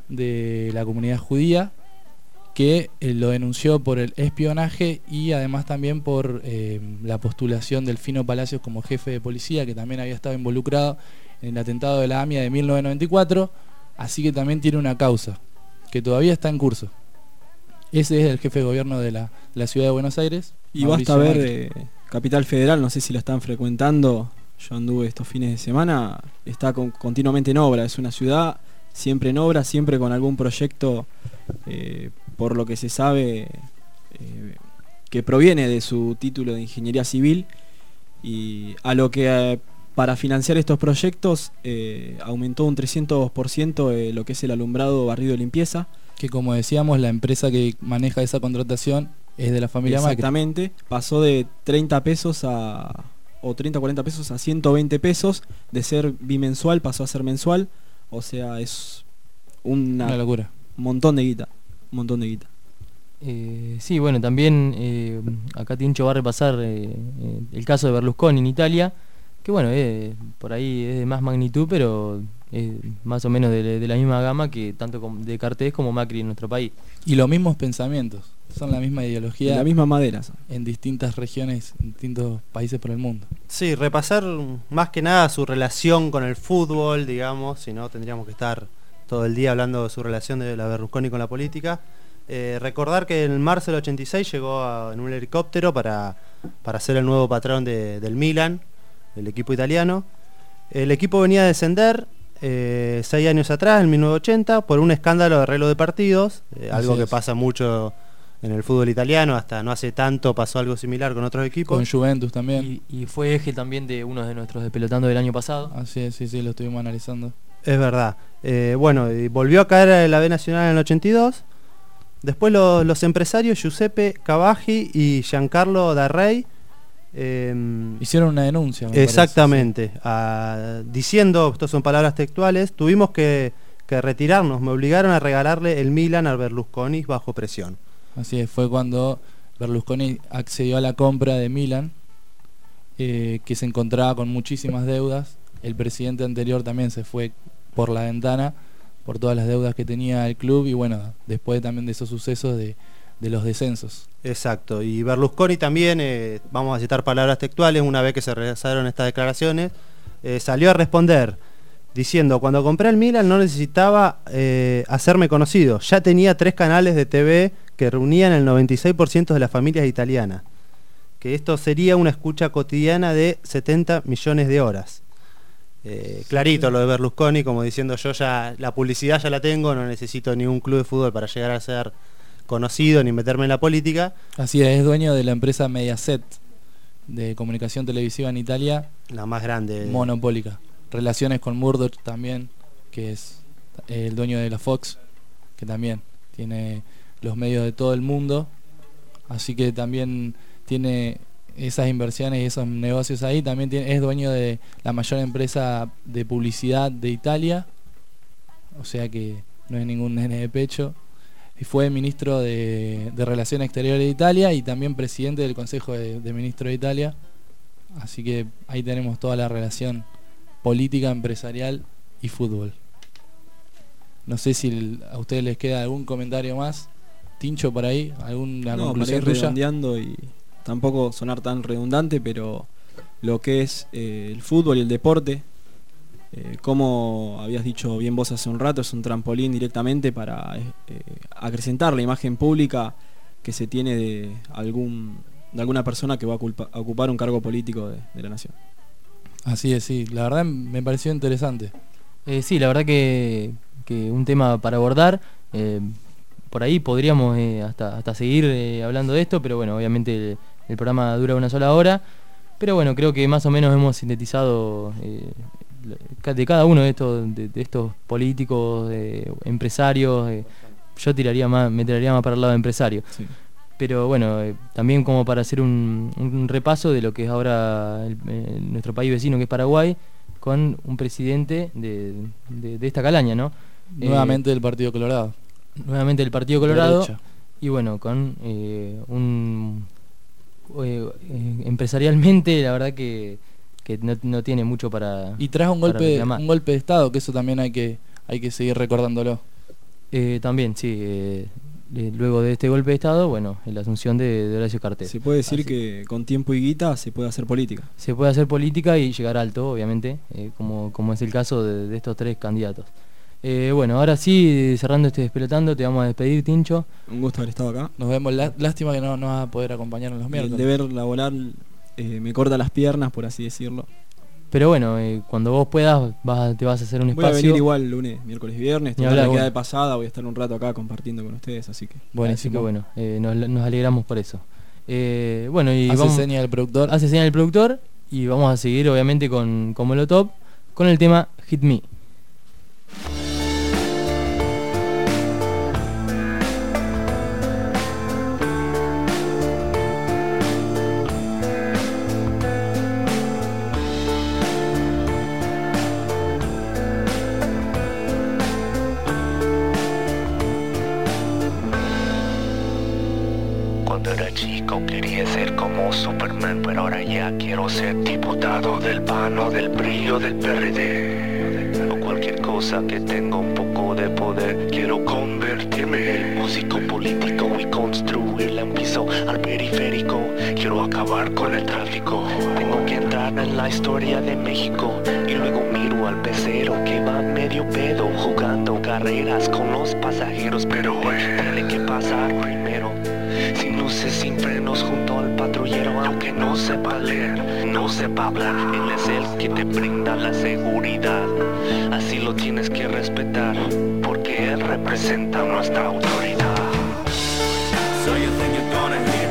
de la comunidad judía, que eh, lo denunció por el espionaje y además también por eh, la postulación del Fino Palacios como jefe de policía, que también había estado involucrado en el atentado de la AMIA de mil novecientos noventa y cuatro, así que también tiene una causa que todavía está en curso. Ese es el jefe de gobierno de la, de la ciudad de Buenos Aires. Y Mauricio basta ver eh, Capital Federal, no sé si lo están frecuentando, yo anduve estos fines de semana, está con, continuamente en obra, es una ciudad siempre en obra, siempre con algún proyecto, eh, por lo que se sabe, eh, que proviene de su título de ingeniería civil, y a lo que eh, para financiar estos proyectos eh, aumentó un trescientos por ciento eh, lo que es el alumbrado, barrido y limpieza. Que como decíamos, la empresa que maneja esa contratación es de la familia Macri. Exactamente, pasó de treinta pesos a... o treinta, cuarenta pesos a ciento veinte pesos, de ser bimensual pasó a ser mensual, o sea, es una, una locura. Un montón de guita, un montón de guita. Eh, sí, bueno, también eh, acá Tincho va a repasar eh, eh, el caso de Berlusconi en Italia, que bueno, eh, por ahí es de más magnitud, pero es más o menos de, de la misma gama que tanto como de Cartés como Macri en nuestro país. Y los mismos pensamientos, son la misma ideología. La misma madera. Son. En distintas regiones, en distintos países por el mundo. Sí, repasar más que nada su relación con el fútbol, digamos, si no tendríamos que estar todo el día hablando de su relación de la Berlusconi con la política. Eh, recordar que en marzo del ochenta y seis llegó a, en un helicóptero para, para ser el nuevo patrón de, del Milan, el equipo italiano. El equipo venía a descender eh, seis años atrás, en mil novecientos ochenta, por un escándalo de arreglo de partidos, eh, algo es. que pasa mucho en el fútbol italiano, hasta no hace tanto pasó algo similar con otros equipos. Con Juventus también. Y, y fue eje también de uno de nuestros despelotando del año pasado. Así es, sí, sí, lo estuvimos analizando. Es verdad. Eh, bueno, y volvió a caer en la B Nacional en el ochenta y dos. Después lo, los empresarios Giuseppe Cavaggi y Giancarlo Darrey eh, hicieron una denuncia. Me exactamente, parece, sí. a, diciendo, estas son palabras textuales, tuvimos que, que retirarnos, me obligaron a regalarle el Milan al Berlusconi bajo presión. Así es, fue cuando Berlusconi accedió a la compra de Milan, eh, que se encontraba con muchísimas deudas. El presidente anterior también se fue por la ventana por todas las deudas que tenía el club y bueno, después también de esos sucesos de, de los descensos. Exacto, y Berlusconi también, eh, vamos a citar palabras textuales, una vez que se realizaron estas declaraciones, eh, salió a responder diciendo, cuando compré el Milan no necesitaba eh, hacerme conocido, ya tenía tres canales de T V que reunían el noventa y seis por ciento de las familias italianas, que esto sería una escucha cotidiana de setenta millones de horas. Eh, clarito lo de Berlusconi, como diciendo yo ya la publicidad ya la tengo, no necesito ningún club de fútbol para llegar a ser conocido ni meterme en la política. Así es, es dueño de la empresa Mediaset de comunicación televisiva en Italia, la más grande, monopólica. Relaciones con Murdoch también, que es el dueño de la Fox, que también tiene los medios de todo el mundo, así que también tiene esas inversiones y esos negocios ahí. También tiene, es dueño de la mayor empresa de publicidad de Italia, o sea que no es ningún nene de pecho, y fue ministro de, de Relaciones Exteriores de Italia y también presidente del Consejo de, de Ministros de Italia, así que ahí tenemos toda la relación política, empresarial y fútbol. No sé si a ustedes les queda algún comentario más, Tincho, por ahí, alguna no, conclusión para ir tuya. redondeando y tampoco sonar tan redundante, pero lo que es eh, el fútbol y el deporte, eh, como habías dicho bien vos hace un rato, es un trampolín directamente para eh, acrecentar la imagen pública que se tiene de algún de alguna persona que va a, culpa, a ocupar un cargo político de, de la nación. Así es, sí, la verdad me pareció interesante. Eh, sí, la verdad que, que un tema para abordar. Eh, por ahí podríamos eh, hasta, hasta seguir eh, hablando de esto, pero bueno, obviamente el, el programa dura una sola hora. Pero bueno, creo que más o menos hemos sintetizado eh, de cada uno de estos, de, de estos políticos, eh, empresarios. Eh, yo tiraría más, me tiraría más para el lado de empresario. Sí. Pero bueno, eh, también como para hacer un, un repaso de lo que es ahora el, eh, nuestro país vecino, que es Paraguay, con un presidente de, de, de esta calaña, ¿no? Nuevamente eh, del Partido Colorado. Nuevamente del Partido Colorado. Derecha. Y bueno, con eh, un... Eh, eh, empresarialmente, la verdad que, que no, no tiene mucho para... Y trae un golpe, un golpe de Estado, que eso también hay que, hay que seguir recordándolo. Eh, también, sí. Eh, Eh, luego de este golpe de Estado, bueno, en la asunción de, de Horacio Cartes. Se puede decir Así, que con tiempo y guita se puede hacer política. Se puede hacer política y llegar alto, obviamente, eh, como, como es el caso de, de estos tres candidatos. Eh, bueno, ahora sí, cerrando este Despelotando, te vamos a despedir, Tincho. Un gusto haber estado acá. Nos vemos, lá- lástima que no, no vas a poder acompañarnos los miércoles. El deber laboral eh, me corta las piernas, por así decirlo. Pero bueno, eh, cuando vos puedas, vas, te vas a hacer un voy espacio. Voy a venir igual lunes, miércoles y viernes. Total, hablar, la queda bueno. de pasada, voy a estar un rato acá compartiendo con ustedes, así que... Bueno, así que bueno, eh, nos, nos alegramos por eso. Eh, bueno, y hace vamos, señal el productor. Hace señal el productor y vamos a seguir obviamente con, con Molotov, con el tema Hit Me. Cuando era chico quería ser como como Superman, pero ahora ya quiero ser diputado del P A N o del P R I o del P R D. O cualquier cosa que tenga un poco de poder. Quiero convertirme en músico político y construirle un piso al periférico. Quiero acabar con el tráfico. Tengo que entrar en la historia de México. Y luego miro al pecero que va medio pedo jugando carreras con los pasajeros. Pero tiene que pasar primero. Sin luces, sin frenos, junto al patrullero. Aunque no sepa leer, no sepa hablar, él es el que te brinda la seguridad. Así lo tienes que respetar, porque él representa nuestra autoridad. So you think you're gonna hit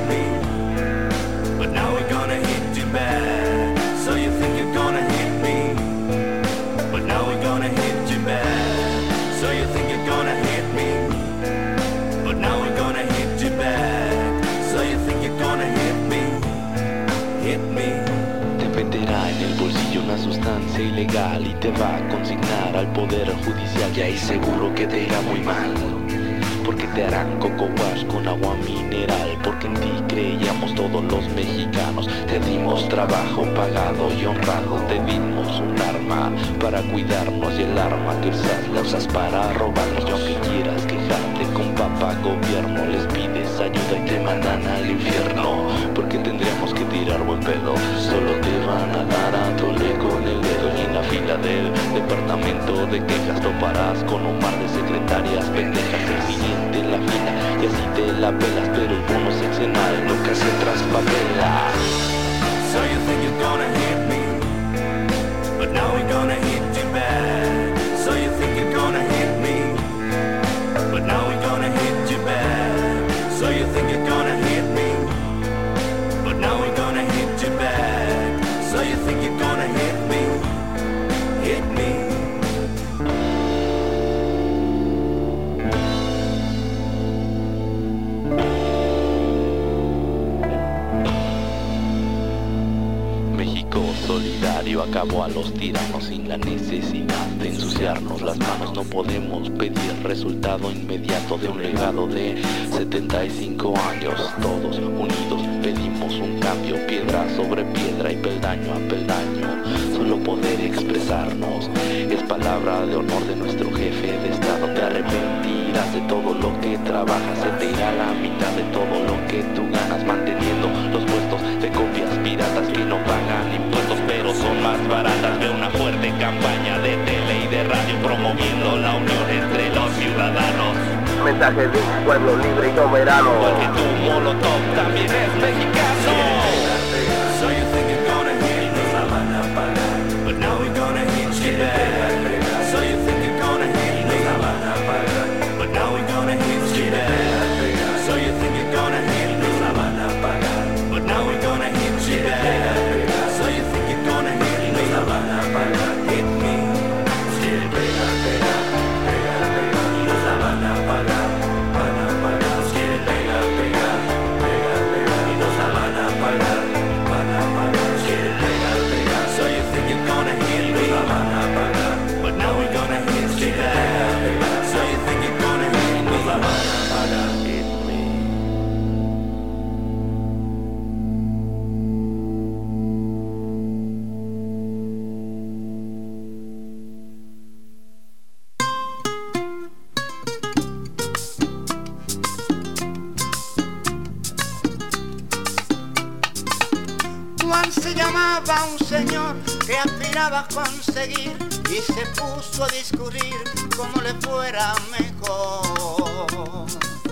me, but now we're gonna hit you back. So you think you're gonna hit me, but now we're gonna hit you back. So you think you're gonna hit me, but now we're gonna hit you back. So you think you're gonna hit me, hit me. Te meterá en el bolsillo una sustancia ilegal y te va a consignar al poder judicial. Y ahí seguro que te irá muy mal, porque te harán coco wash con agua mineral. Porque en ti creíamos todos los mexicanos. Te dimos trabajo pagado y honrado. Te dimos un arma para cuidarnos, y el arma que usas la usas para robarnos. Y aunque quieras quejarte con papá gobierno, les pides ayuda y te mandan al infierno. Porque tendríamos que tirar buen pedo. Solo te van a dar a tole con el dedo. Y en la fila del departamento de quejas toparás con un mar de secretarias pendejas. El siguiente en la fila y así te la pelas, pero el bono seccional nunca se traspapela. So you think you're gonna hit me, but now we're gonna hit you back. So you think you're gonna hit me, but now we're gonna hit you back. So you think you're gonna hit me, but now we're gonna hit you back. So you think you're gonna hit me, hit me. Solidario acabó a los tiranos sin la necesidad de ensuciarnos las manos. No podemos pedir resultado inmediato de un legado de setenta y cinco años. Todos unidos pedimos un cambio, piedra sobre piedra y peldaño a peldaño. Solo poder expresarnos es palabra de honor de nuestro jefe de estado. Te arrepentirás de todo lo que trabajas, se te irá la mitad de todo lo que tú ganas, manteniendo los puestos de copias piratas que no pagan impuestos pero son más baratas. De una fuerte campaña de tele y de radio promoviendo la unión entre los ciudadanos. Mensaje de un pueblo libre y soberano. Porque tu Molotov también es mexicano. So you think you're gonna hit me, but now we're gonna hit you back. So you think you're gonna hit me, but now we're gonna hit you back. So you think you're gonna hit me, but now we're gonna hit you back. So you think you're gonna hit me, hit me. Quiere pegar, pegar, pegar, pegar, y nos la van a pagar, van a pagar. Nos quiere pegar, pegar, pegar, pegar, y nos la van a pagar, van a pagar. Nos quiere pegar, pegar. So you think you're gonna hit me, nos la van a pagar, but now we're gonna hit you back. So you think you're gonna hit me, nos la van a pagar, hit me. Juan se llamaba un señor que aspiraba a conseguir y se puso a discurrir cómo le fuera mejor.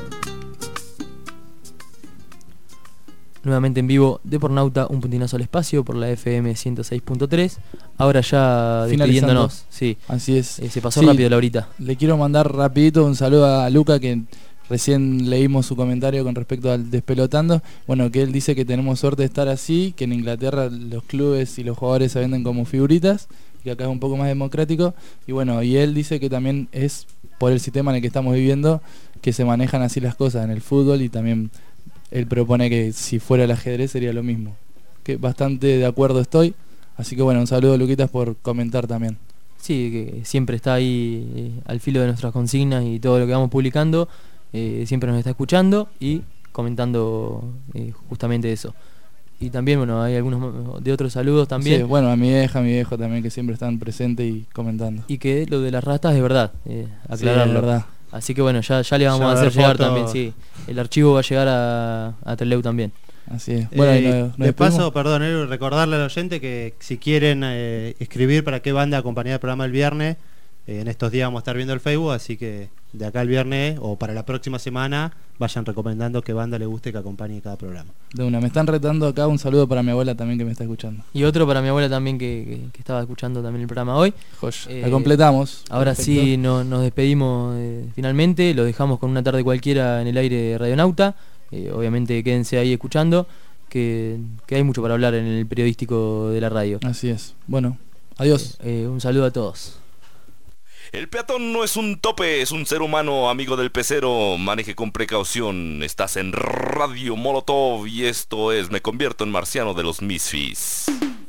Nuevamente en vivo, Depornauta, un puntinazo al espacio por la F M ciento seis punto tres. Ahora ya despidiéndonos. Sí, así es. Eh, se pasó sí, rápido la horita. Le quiero mandar rapidito un saludo a Luca, que recién leímos su comentario con respecto al despelotando. Bueno, que él dice que tenemos suerte de estar así, que en Inglaterra los clubes y los jugadores se venden como figuritas, que acá es un poco más democrático. Y bueno, y él dice que también es por el sistema en el que estamos viviendo que se manejan así las cosas en el fútbol, y también él propone que si fuera el ajedrez sería lo mismo. Que bastante de acuerdo estoy. Así que bueno, un saludo, Luquitas, por comentar también. Sí, que siempre está ahí eh, al filo de nuestras consignas y todo lo que vamos publicando. Eh, siempre nos está escuchando y comentando eh, justamente eso. Y también, bueno, hay algunos de otros saludos también. Sí, bueno, a mi vieja, a mi viejo también, que siempre están presentes y comentando. Y que lo de las ratas es verdad, eh, aclararlo. Sí, es verdad. Así que bueno, ya, ya le vamos Ya a va a hacer haber llegar fotos. también, sí. El archivo va a llegar a, a Trelew también. Así es. Bueno, Eh, y nos- nos de despedimos. paso, perdón, eh, recordarle al oyente que si quieren eh, escribir para qué banda acompañar el programa el viernes, eh, en estos días vamos a estar viendo el Facebook, así que de acá al viernes o para la próxima semana vayan recomendando qué banda les guste que acompañe cada programa. De una, me están retando acá, un saludo para mi abuela también que me está escuchando. Y otro para mi abuela también que, que- que estaba escuchando también el programa hoy. Joya, Eh, la completamos. Ahora Perfecto. sí no- nos despedimos eh, finalmente, lo dejamos con una tarde cualquiera en el aire de Radionauta. Eh, obviamente quédense ahí escuchando, que, que hay mucho para hablar en el periodístico de la radio. Así es. Bueno, adiós. Eh, eh, un saludo a todos. El peatón no es un tope, es un ser humano, amigo del pecero. Maneje con precaución. Estás en Radio Molotov y esto es Me convierto en marciano de los Misfits.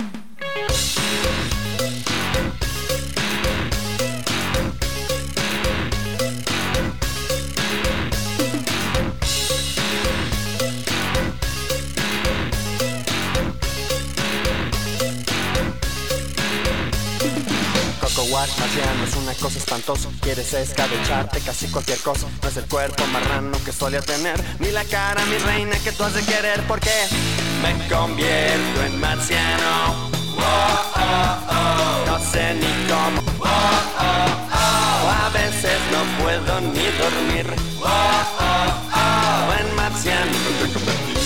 Coco Wash marciano es una cosa espantosa. Quieres escabecharte casi cualquier cosa. No es el cuerpo marrano que solía tener, ni la cara, mi reina, que tú has de querer. Porque me convierto en marciano. Oh, oh, oh. No sé ni cómo. Oh, oh, oh. A veces no puedo ni dormir. Oh, oh, oh. En marciano me convertí.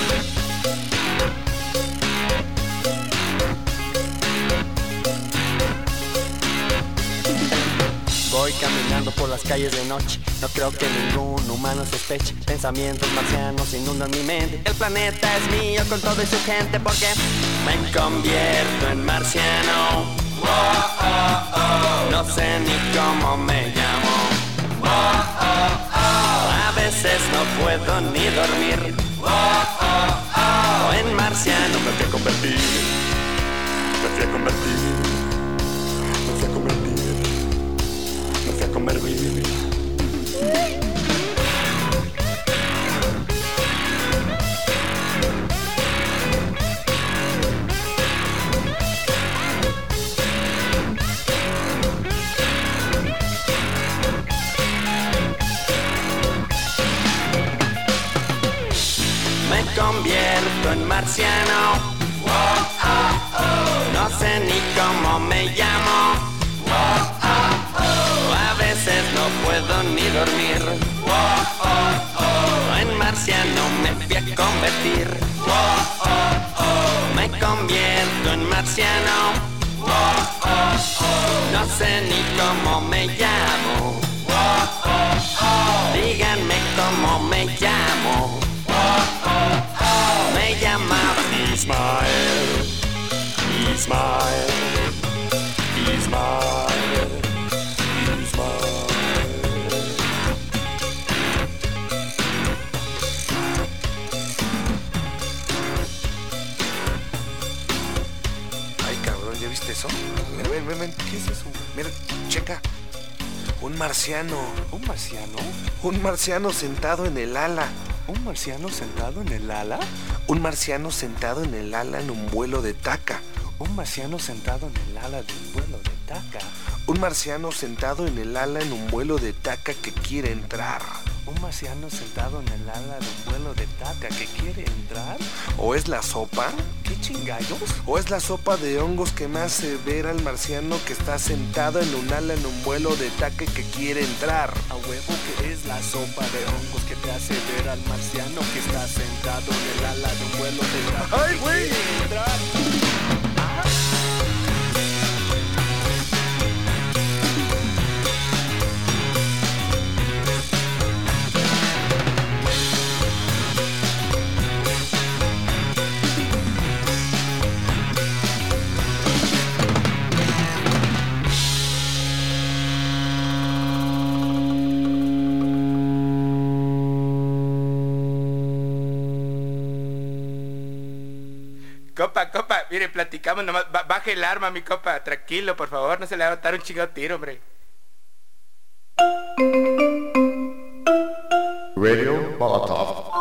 Voy caminando por las calles de noche. No creo que ningún humano sospeche. Pensamientos marcianos inundan mi mente. El planeta es mío con todo y su gente. Porque me convierto en marciano. Oh, oh, oh. No sé ni cómo me llamo. Oh, oh, oh. A veces no puedo ni dormir. Oh, oh, oh. En marciano me fui a convertir. Me fui a convertir. Me fui a convertir. Me fui a convertir. Me convierto en marciano. Oh, oh, oh. No sé ni cómo me llamo. Oh, oh, oh. A veces no puedo ni dormir. Oh, oh, oh. En marciano me fui a convertir. Oh, oh, oh. Me convierto en marciano. Oh, oh, oh. No sé ni cómo me llamo. Oh, oh, oh. Díganme cómo me llamo. Oh, oh, oh. Me llamaba Ismael. Ismael. Ismael. Ismael. Ay, cabrón, ¿ya viste eso? Mira, ven, ven, ven. ¿Qué es eso? Mira, checa. Un marciano. ¿Un marciano? Un marciano sentado en el ala. ¿Un marciano sentado en el ala? Un marciano sentado en el ala en un vuelo de Taca. Un marciano sentado en el ala de un vuelo de Taca. Un marciano sentado en el ala en un vuelo de Taca que quiere entrar. Un marciano sentado en el ala de un vuelo de Taca que quiere entrar. ¿O es la sopa? ¿Qué chingallos? ¿O es la sopa de hongos que me hace ver al marciano que está sentado en un ala en un vuelo de Taca que quiere entrar? A huevo que es la sopa de hongos que te hace ver al marciano que está sentado en el ala de un vuelo de Taca. ¡Ay, güey! Que quiere entrar. Copa, copa, mire, platicamos nomás. Ba- baje el arma, mi copa. Tranquilo, por favor, no se le va a dar un chingado tiro, hombre. Radio Molotov.